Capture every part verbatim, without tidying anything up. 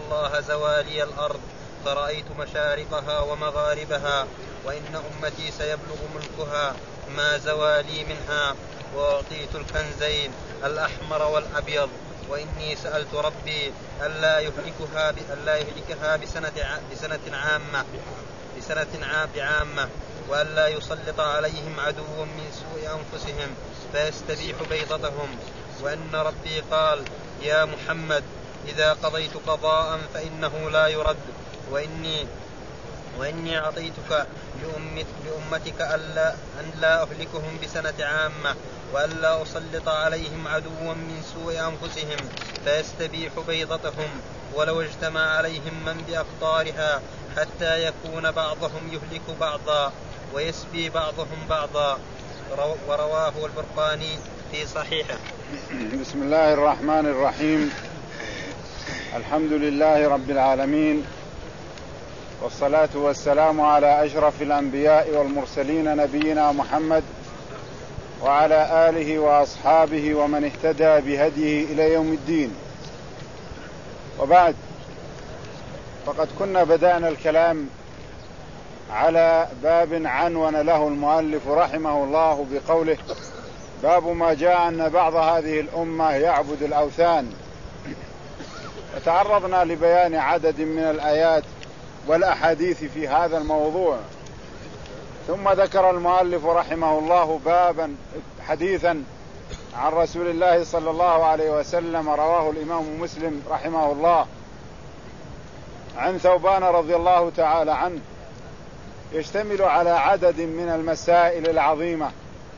الله زوالي الأرض فرأيت مشارقها ومغاربها وإن أمتي سيبلغ ملكها ما زوالي منها وأعطيت الكنزين الأحمر والأبيض وإني سألت ربي ألا يهلكها ألا يهلكها بسنة بسنة عامة بسنة عامة وألا يسلط عليهم عدو من سوء أنفسهم فيستبيح بيضتهم. وأن ربي قال يا محمد إذا قضيت قضاء فإنه لا يرد وإني وإني أعطيتك لأمتك ألا أن لا أهلكهم بسنة عامة وألا أسلط عليهم عدوا من سوء أنفسهم فيستبيح بيضتهم ولو اجتمع عليهم من بأقطارها حتى يكون بعضهم يهلك بعضا ويسبي بعضهم بعضا. ورواه البرقاني في صحيحه. بسم الله الرحمن الرحيم. الحمد لله رب العالمين، والصلاة والسلام على أشرف الأنبياء والمرسلين نبينا محمد وعلى آله وأصحابه ومن اهتدى بهديه إلى يوم الدين. وبعد، فقد كنا بدأنا الكلام على باب عنون له المؤلف رحمه الله بقوله باب ما جاء أن بعض هذه الأمة يعبد الأوثان، وتعرضنا لبيان عدد من الآيات والأحاديث في هذا الموضوع. ثم ذكر المؤلف رحمه الله بابا حديثا عن رسول الله صلى الله عليه وسلم رواه الإمام مسلم رحمه الله عن ثوبان رضي الله تعالى عنه، يشتمل على عدد من المسائل العظيمة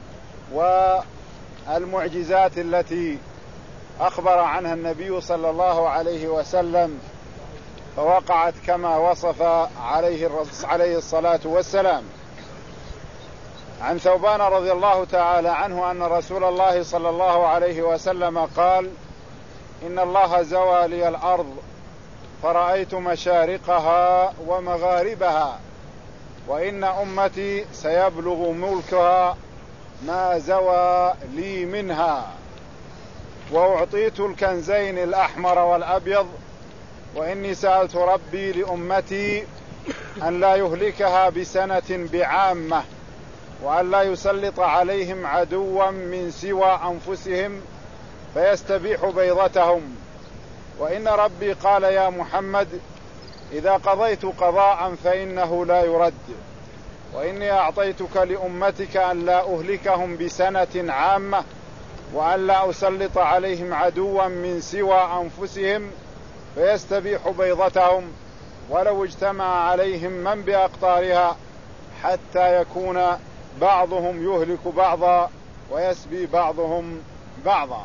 والمعجزات التي أخبر عنها النبي صلى الله عليه وسلم فوقعت كما وصف عليه عليه الصلاة والسلام. عن ثوبان رضي الله تعالى عنه أن رسول الله صلى الله عليه وسلم قال إن الله زوى لي الأرض فرأيت مشارقها ومغاربها وإن أمتي سيبلغ ملكها ما زوى لي منها وأعطيت الكنزين الأحمر والأبيض وإني سألت ربي لأمتي أن لا يهلكها بسنة بعامة وأن لا يسلط عليهم عدوا من سوى أنفسهم فيستبيح بيضتهم. وإن ربي قال يا محمد إذا قضيت قضاء فإنه لا يرد وإني أعطيتك لأمتك أن لا أهلكهم بسنة عامة وأن لا أسلط عليهم عدوا من سوى أنفسهم فيستبيح بيضتهم ولو اجتمع عليهم من بأقطارها حتى يكون بعضهم يهلك بعضا ويسبي بعضهم بعضا.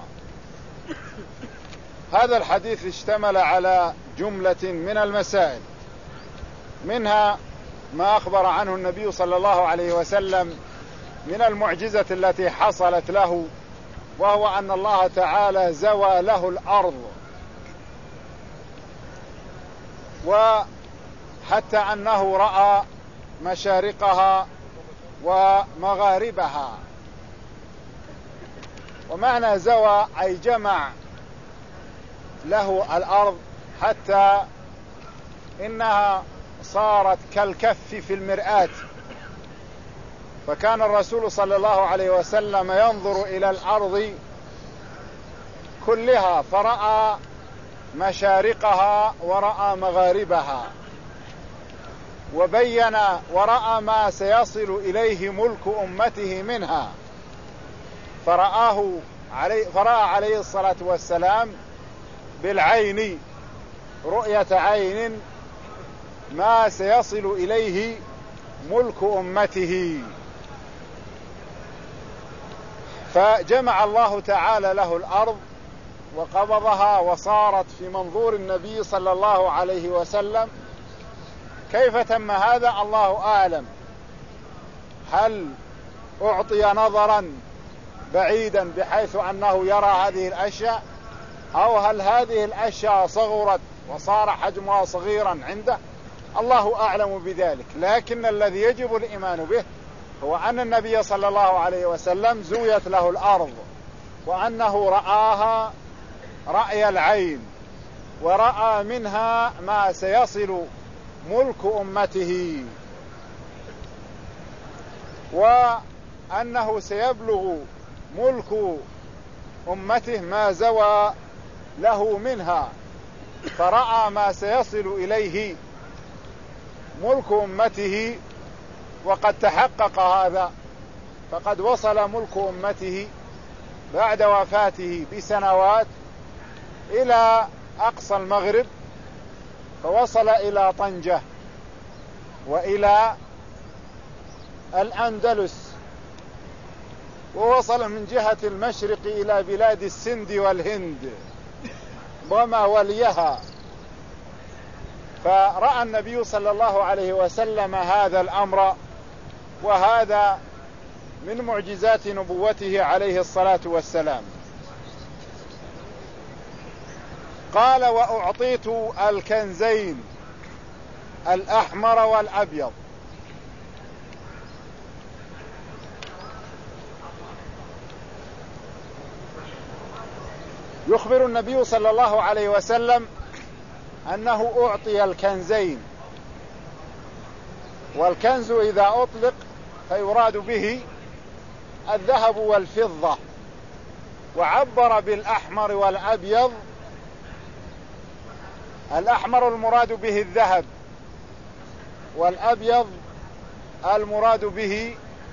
هذا الحديث اشتمل على جملة من المسائل، منها ما أخبر عنه النبي صلى الله عليه وسلم من المعجزة التي حصلت له، وهو أن الله تعالى زوى له الأرض، وحتى أنه رأى مشارقها ومغاربها. ومعنى زوى أي جمع له الأرض حتى إنها صارت كالكف في المرآة، فكان الرسول صلى الله عليه وسلم ينظر إلى الأرض كلها فرأى مشارقها ورأى مغاربها، وبين ورأى ما سيصل إليه ملك أمته منها، فرآه علي فرأى عليه الصلاة والسلام بالعين رؤية عين ما سيصل إليه ملك أمته. فجمع الله تعالى له الأرض وقبضها وصارت في منظور النبي صلى الله عليه وسلم. كيف تم هذا الله أعلم، هل أعطي نظرا بعيدا بحيث أنه يرى هذه الأشياء، أو هل هذه الأشياء صغرت وصار حجمها صغيرا عنده؟ الله أعلم بذلك، لكن الذي يجب الإيمان به هو أن النبي صلى الله عليه وسلم زويت له الأرض وأنه رآها رأي العين، ورأى منها ما سيصل ملك أمته، وأنه سيبلغ ملك أمته ما زوى له منها، فرأى ما سيصل إليه ملك أمته وقد تحقق هذا، فقد وصل ملك أمته بعد وفاته بسنوات إلى أقصى المغرب، فوصل إلى طنجة وإلى الأندلس، ووصل من جهة المشرق إلى بلاد السند والهند وما وليها. فرأى النبي صلى الله عليه وسلم هذا الأمر، وهذا من معجزات نبوته عليه الصلاة والسلام. قال: وأعطيت الكنزين الأحمر والأبيض. يخبر النبي صلى الله عليه وسلم أنه أعطي الكنزين، والكنز إذا أطلق فيراد به الذهب والفضة، وعبر بالأحمر والأبيض. الأحمر المراد به الذهب، والأبيض المراد به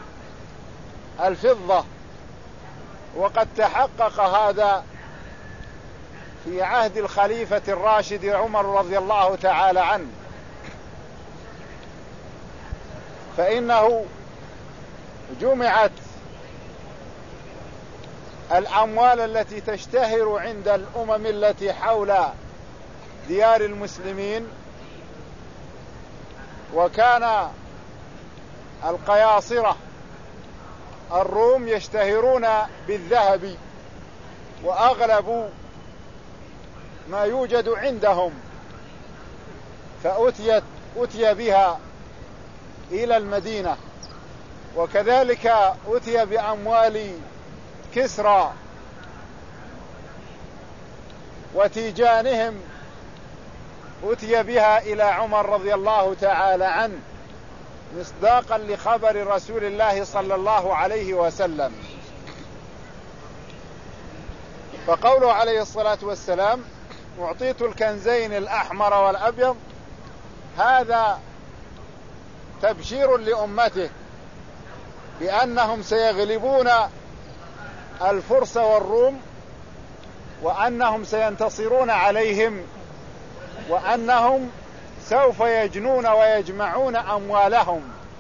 الفضة، وقد تحقق هذا في عهد الخليفة الراشد عمر رضي الله تعالى عنه، فإنه جمعت الأموال التي تشتهر عند الأمم التي حول ديار المسلمين، وكان القياصرة الروم يشتهرون بالذهب، وأغلب ما يوجد عندهم، فأتيت أتي بها إلى المدينة. وكذلك أتي بأموال كسرى وتيجانهم، أتي بها إلى عمر رضي الله تعالى عنه، مصداقا لخبر رسول الله صلى الله عليه وسلم. فقوله عليه الصلاة والسلام: أعطيت الكنزين الأحمر والأبيض، هذا تبشير لأمته بأنهم سيغلبون الفرس والروم، وأنهم سينتصرون عليهم، وأنهم سوف يجنون ويجمعون أموالهم.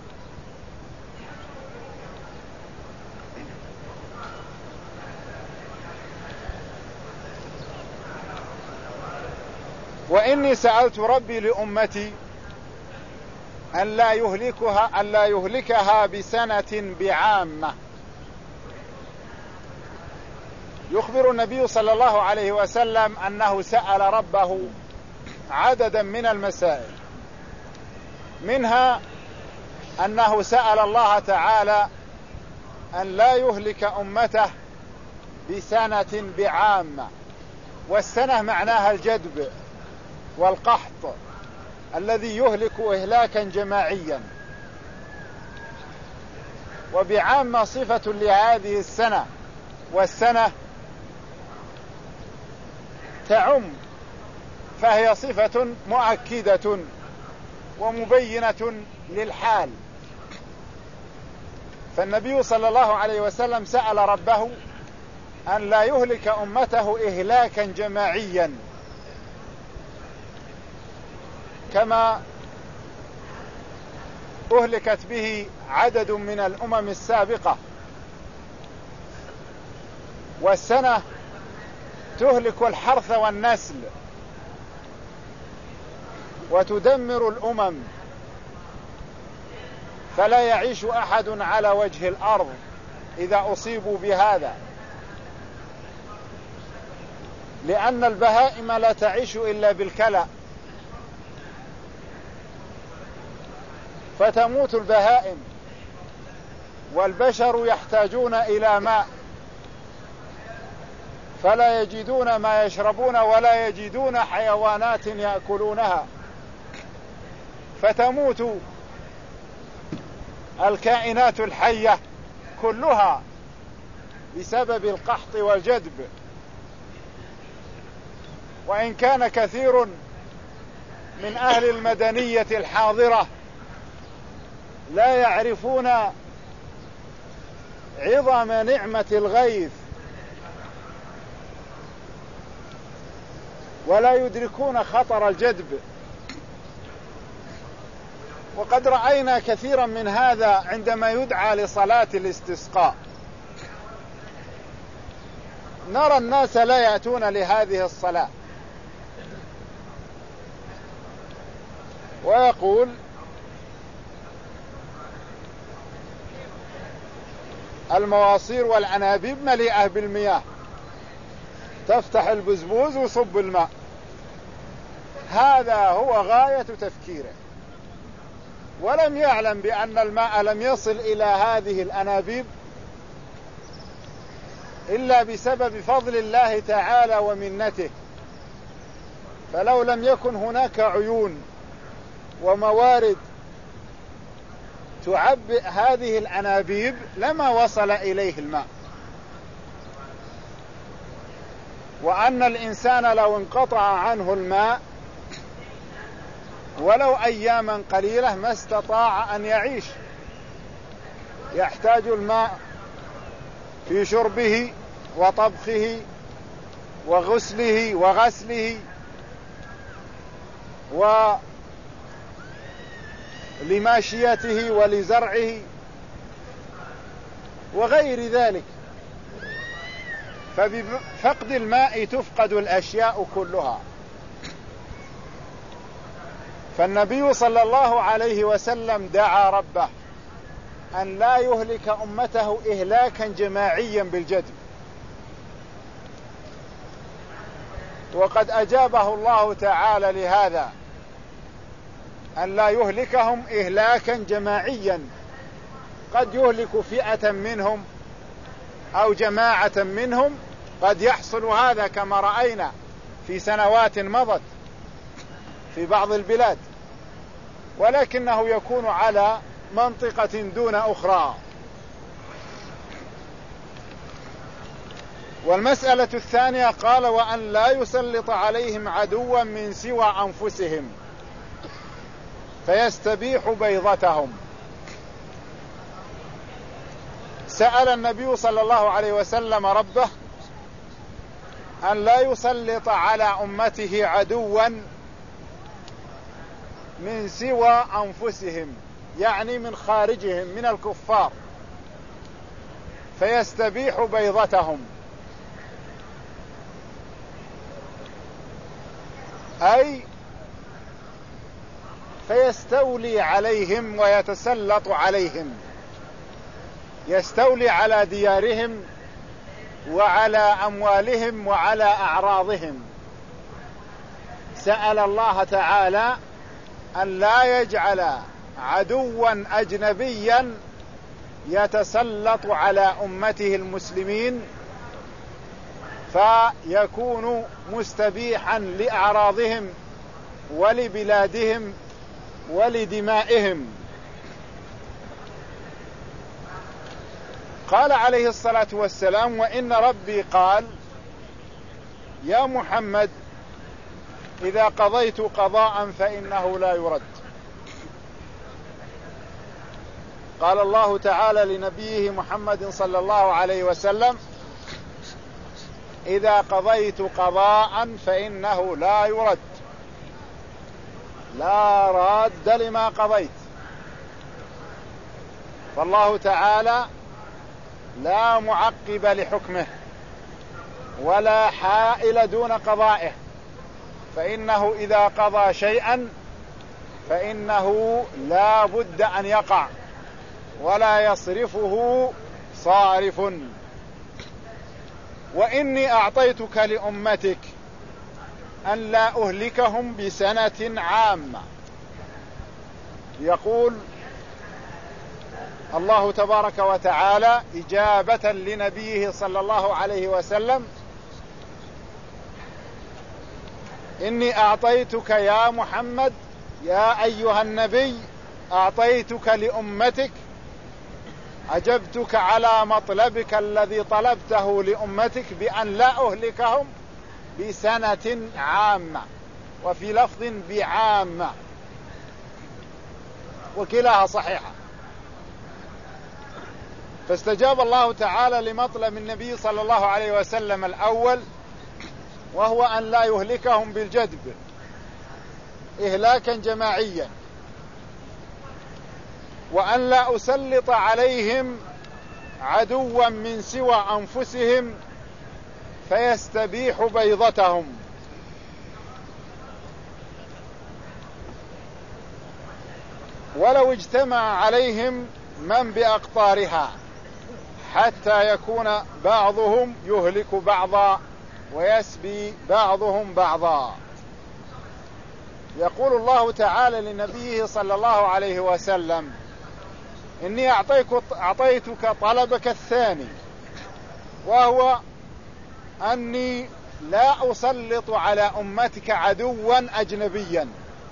وإني سألت ربي لأمتي أن لا يهلكها أن لا يهلكها بسنة بعامة. يخبر النبي صلى الله عليه وسلم أنه سأل ربه عددا من المسائل، منها أنه سأل الله تعالى أن لا يهلك أمته بسنة بعامة، والسنة معناها الجدب والقحط الذي يهلك إهلاكا جماعيا، وبعامة صفة لهذه السنة، والسنة تعم، فهي صفة مؤكدة ومبينة للحال. فالنبي صلى الله عليه وسلم سأل ربه أن لا يهلك أمته إهلاكا جماعيا كما أهلكت به عدد من الأمم السابقة. والسنة تهلك الحرث والنسل وتدمر الأمم، فلا يعيش أحد على وجه الأرض إذا أصيبوا بهذا، لأن البهائم لا تعيش إلا بالكلى، فتموت البهائم، والبشر يحتاجون إلى ماء، فلا يجدون ما يشربون ولا يجدون حيوانات يأكلونها، فتموت الكائنات الحية كلها بسبب القحط والجدب. وإن كان كثير من أهل المدنية الحاضرة لا يعرفون عظم نعمة الغيث ولا يدركون خطر الجدب، وقد رأينا كثيرا من هذا عندما يدعى لصلاة الاستسقاء، نرى الناس لا يأتون لهذه الصلاة، ويقول المواصير والعنابيب مليئة بالمياه، تفتح البزبوز وصب الماء. هذا هو غاية تفكيره، ولم يعلم بأن الماء لم يصل إلى هذه الأنابيب إلا بسبب فضل الله تعالى ومنته. فلو لم يكن هناك عيون وموارد تعبئ هذه الأنابيب لما وصل إليه الماء. وأن الإنسان لو انقطع عنه الماء ولو أياما قليلة ما استطاع أن يعيش، يحتاج الماء في شربه وطبخه وغسله وغسله ولماشيته ولزرعه وغير ذلك. فبفقد الماء تفقد الأشياء كلها. فالنبي صلى الله عليه وسلم دعا ربه أن لا يهلك أمته إهلاكا جماعيا بالجدب، وقد أجابه الله تعالى لهذا، أن لا يهلكهم إهلاكا جماعيا، قد يهلك فئة منهم أو جماعة منهم، قد يحصل هذا كما رأينا في سنوات مضت في بعض البلاد، ولكنه يكون على منطقة دون أخرى. والمسألة الثانية قال وأن لا يسلط عليهم عدوا من سوى أنفسهم فيستبيح بيضتهم. سأل النبي صلى الله عليه وسلم ربه أن لا يسلط على أمته عدوا من سوى أنفسهم، يعني من خارجهم من الكفار، فيستبيح بيضتهم، أي فيستولي عليهم ويتسلط عليهم، يستولي على ديارهم وعلى أموالهم وعلى أعراضهم. سأل الله تعالى أن لا يجعل عدوا أجنبيا يتسلط على أمته المسلمين فيكون مستبيحا لأعراضهم ولبلادهم ولدمائهم. قال عليه الصلاة والسلام وإن ربي قال يا محمد إذا قضيت قضاء فإنه لا يرد. قال الله تعالى لنبيه محمد صلى الله عليه وسلم إذا قضيت قضاء فإنه لا يرد، لا راد لما قضيت. فالله تعالى لا معقب لحكمه ولا حائل دون قضائه، فإنه إذا قضى شيئا فإنه لا بد أن يقع ولا يصرفه صارف. وإني أعطيتك لأمتك أن لا أهلكهم بسنة عامة. يقول الله تبارك وتعالى إجابة لنبيه صلى الله عليه وسلم إني أعطيتك يا محمد يا أيها النبي أعطيتك لأمتك، أجبتك على مطلبك الذي طلبته لأمتك بأن لا أهلكهم بسنة عامة، وفي لفظ بعامة، وكلاها صحيحة. فاستجاب الله تعالى لمطلب النبي صلى الله عليه وسلم الأول، وهو أن لا يهلكهم بالجدب إهلاكا جماعيا، وأن لا أسلط عليهم عدوا من سوى أنفسهم فيستبيح بيضتهم. ولو اجتمع عليهم من بأقطارها حتى يكون بعضهم يهلك بعضا ويسبي بعضهم بعضا. يقول الله تعالى لنبيه صلى الله عليه وسلم: إني أعطيتك طلبك الثاني، وهو أني لا أسلط على أمتك عدوا أجنبيا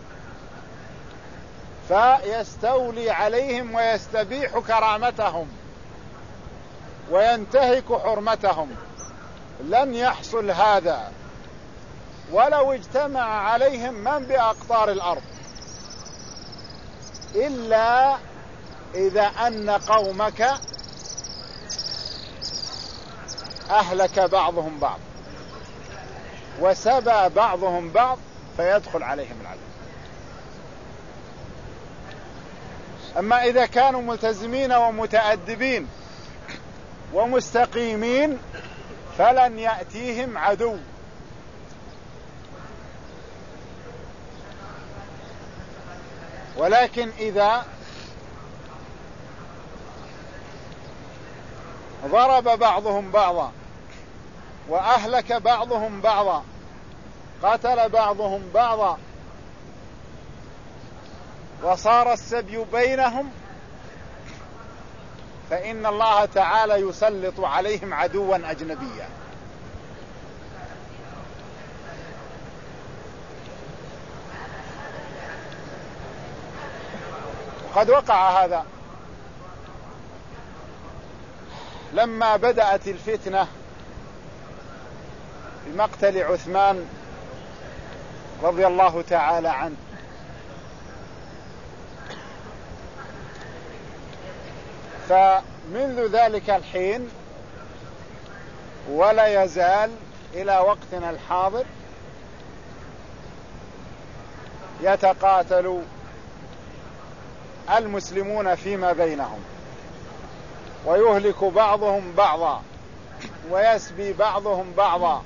فيستولي عليهم ويستبيح كرامتهم وينتهك حرمتهم. لن يحصل هذا ولو اجتمع عليهم من بأقطار الأرض، إلا إذا أن قومك أهلك بعضهم بعض وسبى بعضهم بعض فيدخل عليهم العذاب. أما إذا كانوا ملتزمين ومتأدبين ومستقيمين فلن يأتيهم عدو. ولكن إذا ضرب بعضهم بعضا وأهلك بعضهم بعضا، قتل بعضهم بعضا، وصار السبي بينهم، فإن الله تعالى يسلط عليهم عدوا أجنبيا. قد وقع هذا لما بدأت الفتنة بمقتل عثمان رضي الله تعالى عنه، فمنذ ذلك الحين ولا يزال إلى وقتنا الحاضر يتقاتل المسلمون فيما بينهم، ويهلك بعضهم بعضا ويسبي بعضهم بعضا.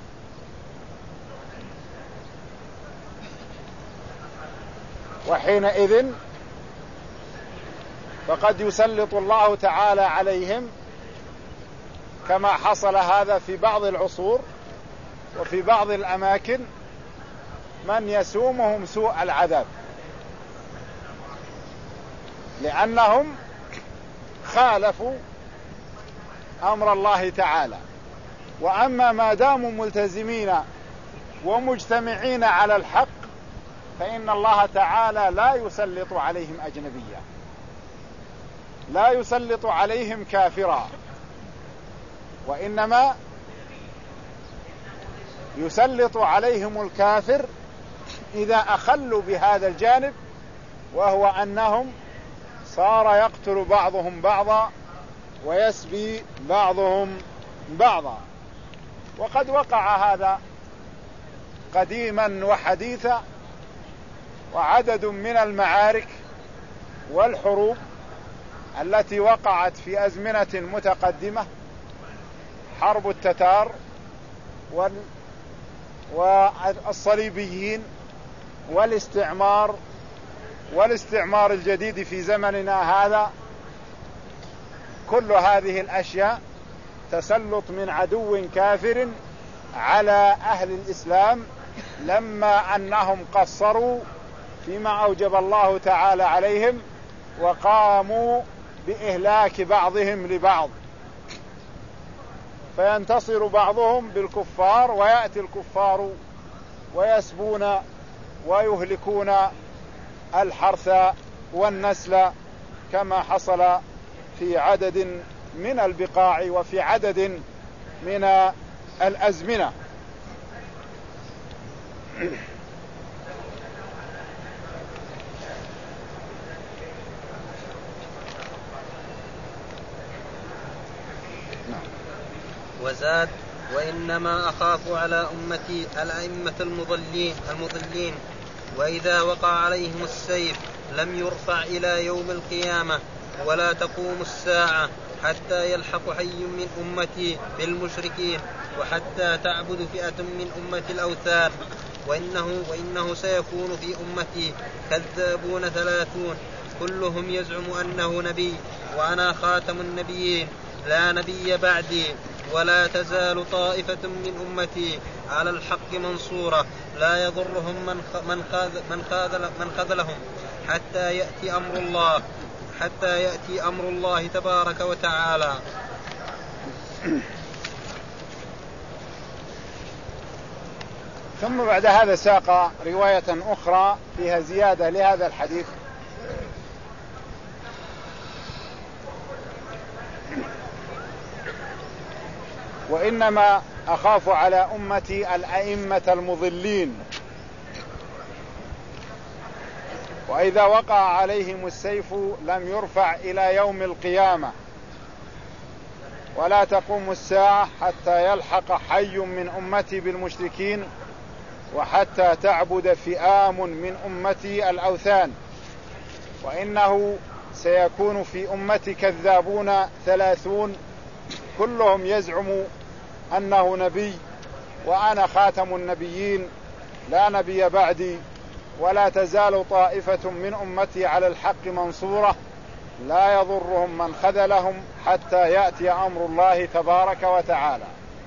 وحينئذ فقد يسلط الله تعالى عليهم كما حصل هذا في بعض العصور وفي بعض الأماكن من يسومهم سوء العذاب، لأنهم خالفوا أمر الله تعالى. وأما ما داموا ملتزمين ومجتمعين على الحق فإن الله تعالى لا يسلط عليهم أجنبيا، لا يسلط عليهم كافرا، وإنما يسلط عليهم الكافر إذا أخلوا بهذا الجانب، وهو أنهم صار يقتل بعضهم بعضا ويسبي بعضهم بعضا. وقد وقع هذا قديما وحديثا، وعدد من المعارك والحروب التي وقعت في أزمنة متقدمة، حرب التتار والصليبيين والاستعمار والاستعمار الجديد في زمننا هذا، كل هذه الأشياء تسلط من عدو كافر على أهل الإسلام لما أنهم قصروا فيما أوجب الله تعالى عليهم وقاموا بإهلاك بعضهم لبعض، فينتصر بعضهم بالكفار ويأتي الكفار ويسبون ويهلكون الحرث والنسل كما حصل في عدد من البقاع وفي عدد من الأزمنة. وزاد: وإنما أخاف على أمتي الأئمة المضلين المضلين وإذا وقع عليهم السيف لم يرفع إلى يوم القيامة ولا تقوم الساعة حتى يلحق حي من أمتي بالمشركين وحتى تعبد فئة من أمتي الأوثان. وإنه, وإنه سيكون في أمتي كذابون ثلاثون كلهم يزعم أنه نبي وأنا خاتم النبيين لا نبي بعدي، ولا تزال طائفة من أمتي على الحق منصورة لا يضرهم من خاذل من خذلهم حتى يأتي أمر الله حتى يأتي أمر الله تبارك وتعالى. ثم بعد هذا ساق رواية أخرى فيها زيادة لهذا الحديث: وإنما أخاف على أمتي الأئمة المضلين وإذا وقع عليهم السيف لم يرفع إلى يوم القيامة ولا تقوم الساعة حتى يلحق حي من أمتي بالمشركين وحتى تعبد فئام من أمتي الأوثان. وإنه سيكون في أمتي كذابون ثلاثون كلهم يزعم أنه نبي وأنا خاتم النبيين لا نبي بعدي، ولا تزال طائفة من أمتي على الحق منصورة لا يضرهم من خذلهم حتى يأتي أمر الله تبارك وتعالى.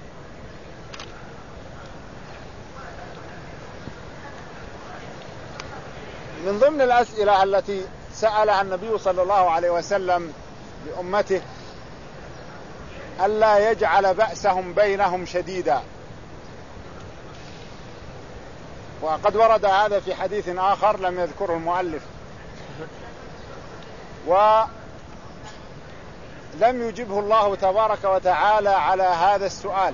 من ضمن الأسئلة التي سألها النبي صلى الله عليه وسلم لأمته ألا يجعل بأسهم بينهم شديدا، وقد ورد هذا في حديث آخر لم يذكره المؤلف، ولم يجبه الله تبارك وتعالى على هذا السؤال.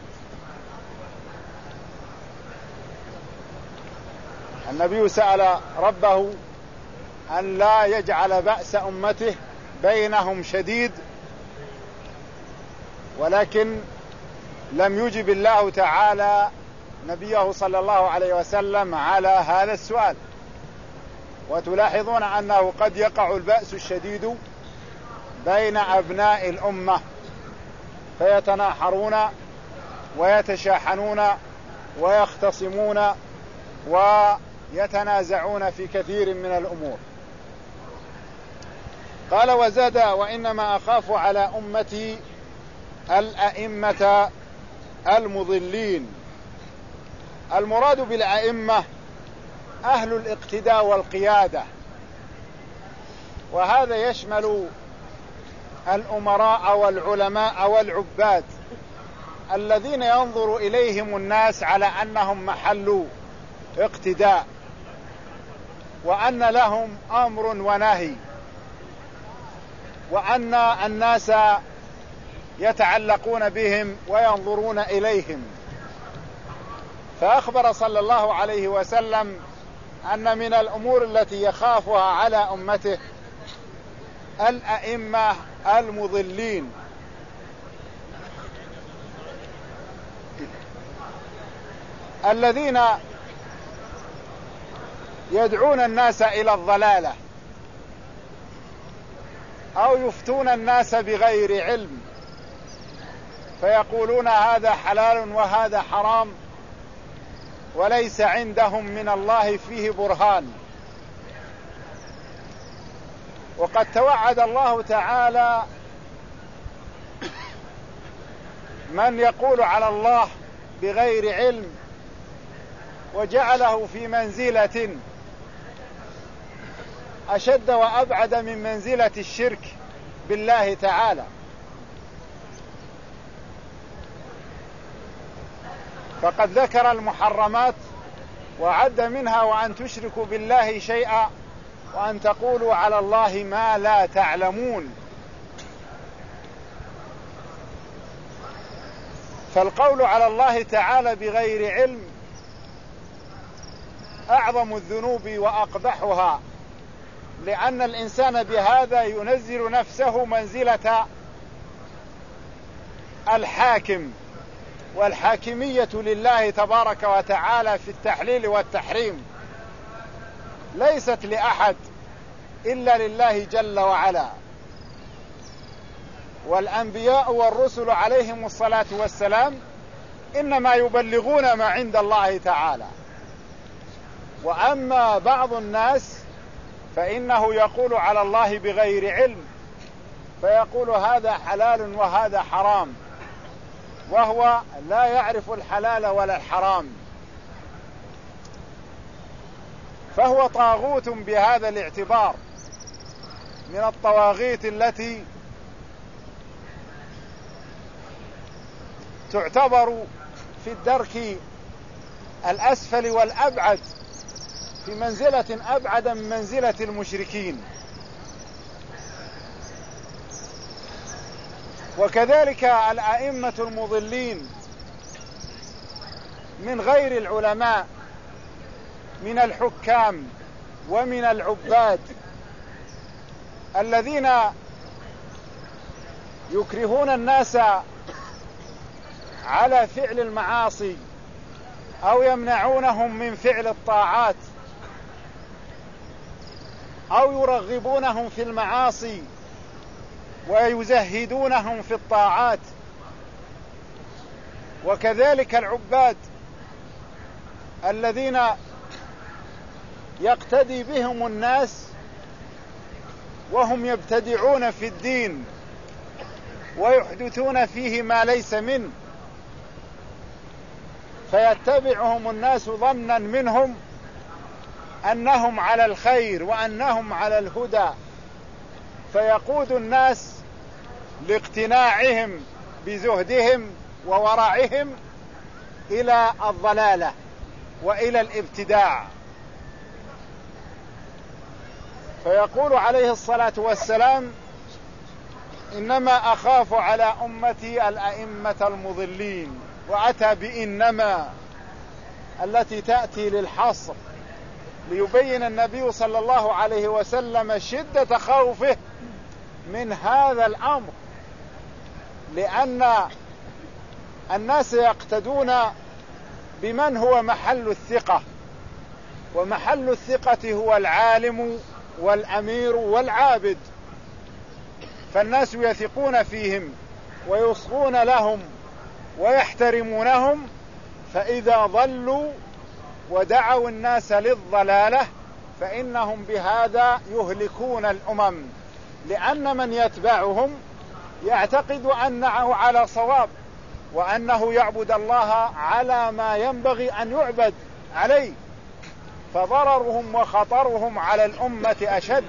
النبي سأل ربه أن لا يجعل بأس أمته بينهم شديد، ولكن لم يجب الله تعالى نبيه صلى الله عليه وسلم على هذا السؤال. وتلاحظون أنه قد يقع البأس الشديد بين أبناء الأمة فيتناحرون ويتشاحنون ويختصمون ويتنازعون في كثير من الأمور. قال: وزاد: وإنما أخاف على أمتي الأئمة المضلين. المراد بالأئمة أهل الاقتداء والقيادة، وهذا يشمل الأمراء والعلماء والعباد الذين ينظر إليهم الناس على أنهم محل اقتداء وأن لهم أمر ونهي وأن الناس يتعلقون بهم وينظرون إليهم. فأخبر صلى الله عليه وسلم أن من الأمور التي يخافها على أمته الأئمة المضلين، الذين يدعون الناس إلى الضلالة أو يفتون الناس بغير علم، فيقولون هذا حلال وهذا حرام وليس عندهم من الله فيه برهان. وقد توعد الله تعالى من يقول على الله بغير علم وجعله في منزلة أشد وأبعد من منزلة الشرك بالله تعالى. فقد ذكر المحرمات وعد منها وأن تشركوا بالله شيئا وأن تقولوا على الله ما لا تعلمون. فالقول على الله تعالى بغير علم أعظم الذنوب وأقبحها، لأن الإنسان بهذا ينزل نفسه منزلة الحاكم، والحاكمية لله تبارك وتعالى في التحليل والتحريم ليست لأحد إلا لله جل وعلا. والأنبياء والرسل عليهم الصلاة والسلام إنما يبلغون ما عند الله تعالى. وأما بعض الناس فإنه يقول على الله بغير علم، فيقول هذا حلال وهذا حرام، وهو لا يعرف الحلال ولا الحرام، فهو طاغوت بهذا الاعتبار من الطواغيت التي تعتبر في الدرك الأسفل والأبعد، في منزلة أبعد من منزلة المشركين. وكذلك الأئمة المضلين من غير العلماء من الحكام ومن العباد الذين يكرهون الناس على فعل المعاصي أو يمنعونهم من فعل الطاعات أو يرغبونهم في المعاصي ويزهدونهم في الطاعات. وكذلك العباد الذين يقتدي بهم الناس وهم يبتدعون في الدين ويحدثون فيه ما ليس منه، فيتبعهم الناس ظنا منهم أنهم على الخير وأنهم على الهدى، فيقود الناس لاقتناعهم بزهدهم وورعهم إلى الضلالة وإلى الابتداع. فيقول عليه الصلاة والسلام إنما أخاف على أمتي الأئمة المضلين، وأتى بإنما التي تأتي للحصر ليبين النبي صلى الله عليه وسلم شدة خوفه من هذا الأمر، لأن الناس يقتدون بمن هو محل الثقة، ومحل الثقة هو العالم والأمير والعابد، فالناس يثقون فيهم ويصغون لهم ويحترمونهم، فإذا ضلوا ودعوا الناس للضلالة فإنهم بهذا يهلكون الأمم، لأن من يتبعهم يعتقد أنه على صواب وأنه يعبد الله على ما ينبغي أن يعبد عليه، فضررهم وخطرهم على الأمة أشد.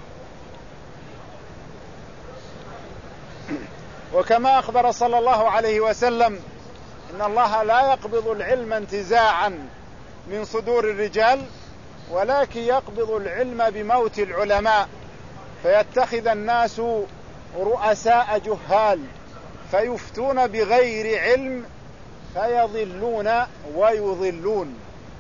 وكما أخبر صلى الله عليه وسلم إن الله لا يقبض العلم انتزاعا من صدور الرجال، ولكن يقبض العلم بموت العلماء، فيتخذ الناس رؤساء جهال فيفتون بغير علم فيضلون ويضلون.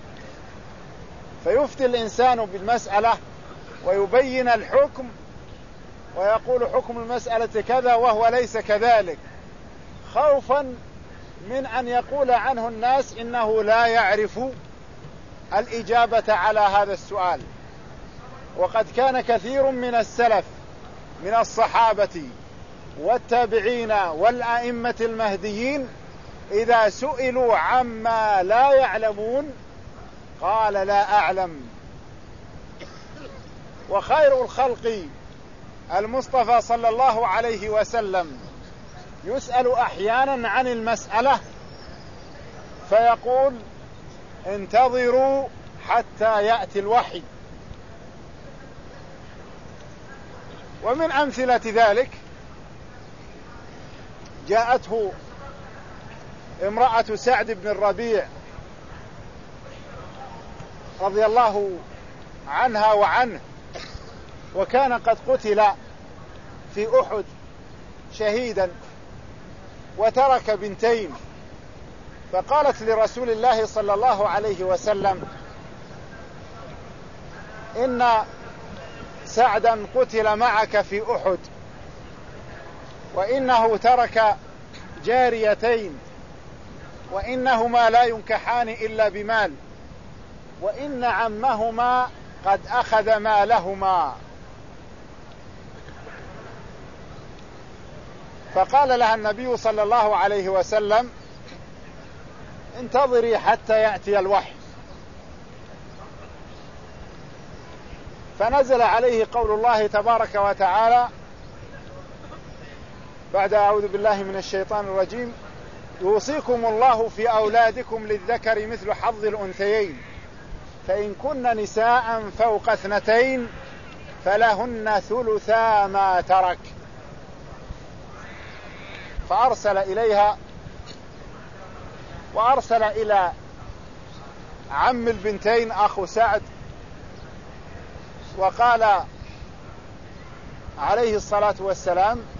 فيفتي الإنسان بالمسألة ويبين الحكم ويقول حكم المسألة كذا وهو ليس كذلك، خوفا من أن يقول عنه الناس إنه لا يعرف الإجابة على هذا السؤال. وقد كان كثير من السلف من الصحابة والتابعين والأئمة المهديين إذا سئلوا عما لا يعلمون قال لا أعلم. وخير الخلق المصطفى صلى الله عليه وسلم يسأل أحيانا عن المسألة فيقول انتظروا حتى يأتي الوحي. ومن أمثلة ذلك جاءته امرأة سعد بن الربيع رضي الله عنها وعنه، وكان قد قتل في أحد شهيدا وترك بنتين، فقالت لرسول الله صلى الله عليه وسلم: إن سعدا قتل معك في أحد، وإنه ترك جاريتين، وإنهما لا ينكحان إلا بمال، وإن عمهما قد أخذ مالهما. فقال لها النبي صلى الله عليه وسلم: انتظري حتى يأتي الوحي. فنزل عليه قول الله تبارك وتعالى بعد أعوذ بالله من الشيطان الرجيم: يوصيكم الله في أولادكم للذكر مثل حظ الأنثيين، فإن كن نساء فوق اثنتين فلهن ثلثا ما ترك. فأرسل إليها وأرسل إلى عم البنتين أخو سعد، وقال عليه الصلاة والسلام: